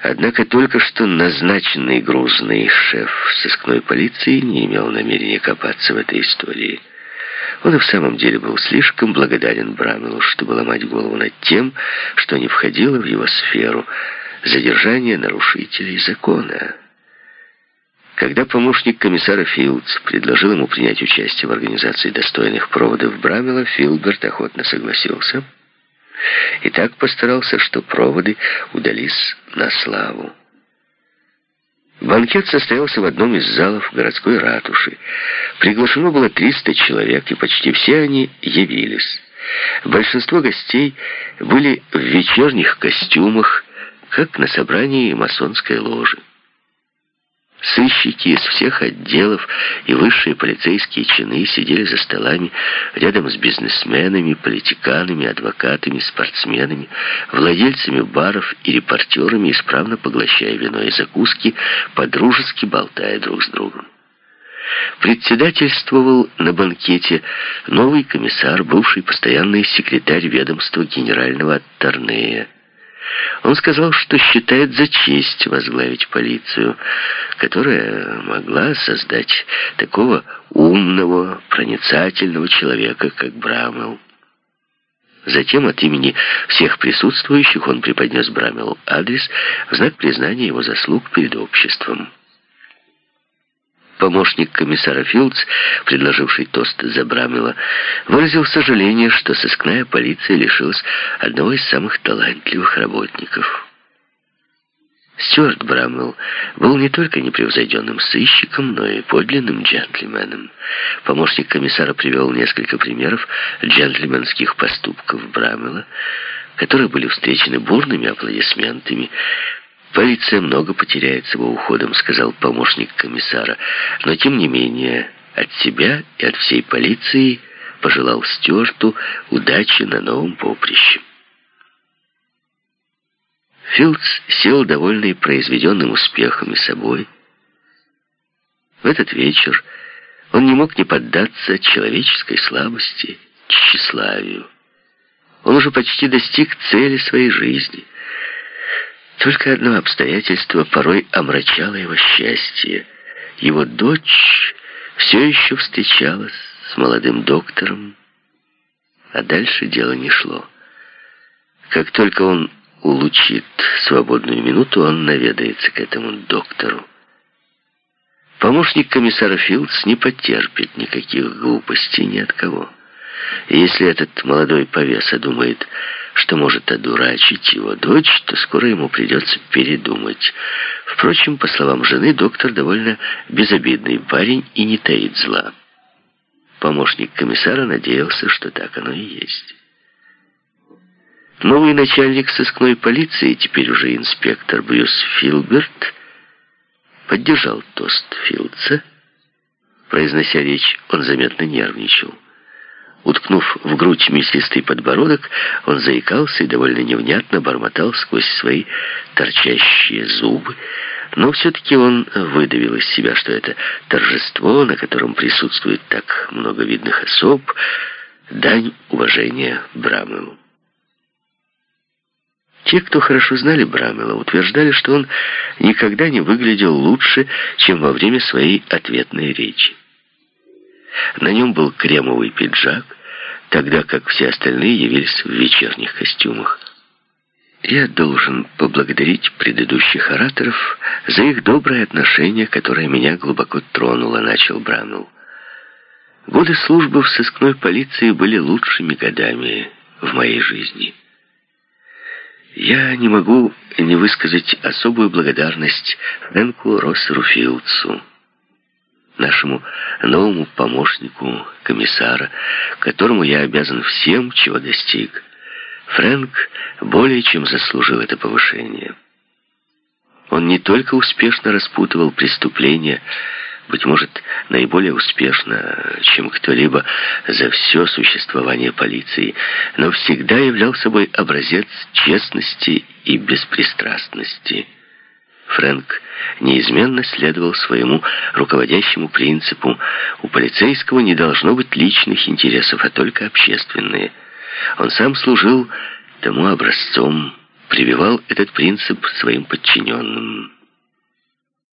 Однако только что назначенный грузный шеф сыскной полиции не имел намерения копаться в этой истории. Он и в самом деле был слишком благодарен Брамелу, чтобы ломать голову над тем, что не входило в его сферу задержания нарушителей закона. Когда помощник комиссара Филдс предложил ему принять участие в организации достойных проводов Брамела, Филберт охотно согласился и так постарался, что проводы удались на славу. Банкет состоялся в одном из залов городской ратуши. Приглашено было 300 человек, и почти все они явились. Большинство гостей были в вечерних костюмах, как на собрании масонской ложи. Сыщики из всех отделов и высшие полицейские чины сидели за столами рядом с бизнесменами, политиканами, адвокатами, спортсменами, владельцами баров и репортерами, исправно поглощая вино и закуски, подружески болтая друг с другом. Председательствовал на банкете новый комиссар, бывший постоянный секретарь ведомства генерального Торнея. Он сказал, что считает за честь возглавить полицию, которая могла создать такого умного, проницательного человека, как Брамел. Затем от имени всех присутствующих он преподнес Брамелу адрес в знак признания его заслуг перед обществом. Помощник комиссара Филдс, предложивший тост за Брамела, выразил сожаление, что сыскная полиция лишилась одного из самых талантливых работников. Стюарт Брамел был не только непревзойденным сыщиком, но и подлинным джентльменом. Помощник комиссара привел несколько примеров джентльменских поступков Брамела, которые были встречены бурными аплодисментами. «Полиция много потеряет с его уходом», — сказал помощник комиссара. «Но, тем не менее, от себя и от всей полиции пожелал Стюарту удачи на новом поприще». Филдс сел, довольный произведенным успехом и собой. В этот вечер он не мог не поддаться человеческой слабости, тщеславию. Он уже почти достиг цели своей жизни. Только одно обстоятельство порой омрачало его счастье. Его дочь все еще встречалась с молодым доктором, а дальше дело не шло. Как только он улучит свободную минуту, он наведается к этому доктору. Помощник комиссара Филдс не потерпит никаких глупостей ни от кого. И если этот молодой повеса думает, что может одурачить его дочь, то скоро ему придется передумать. Впрочем, по словам жены, доктор довольно безобидный парень и не таит зла. Помощник комиссара надеялся, что так оно и есть. Новый начальник сыскной полиции, теперь уже инспектор Брюс Филберт, поддержал тост Филдса. Произнося речь, он заметно нервничал. Уткнув в грудь мясистый подбородок, он заикался и довольно невнятно бормотал сквозь свои торчащие зубы. Но все-таки он выдавил из себя, что это торжество, на котором присутствует так много видных особ, дань уважения Брамелу. Те, кто хорошо знали Брамела, утверждали, что он никогда не выглядел лучше, чем во время своей ответной речи. На нем был кремовый пиджак, тогда как все остальные явились в вечерних костюмах. Я должен поблагодарить предыдущих ораторов за их доброе отношение, которое меня глубоко тронуло, начал Брамел. Годы службы в сыскной полиции были лучшими годами в моей жизни. Я не могу не высказать особую благодарность Фрэнку Россеру Филдсу, нашему новому помощнику комиссара, которому я обязан всем, чего достиг. Фрэнк более чем заслужил это повышение. Он не только успешно распутывал преступления, быть может, наиболее успешно, чем кто-либо за все существование полиции, но всегда являл собой образец честности и беспристрастности. Фрэнк неизменно следовал своему руководящему принципу: у полицейского не должно быть личных интересов, а только общественные. Он сам служил тому образцом прививал этот принцип своим подчиненным.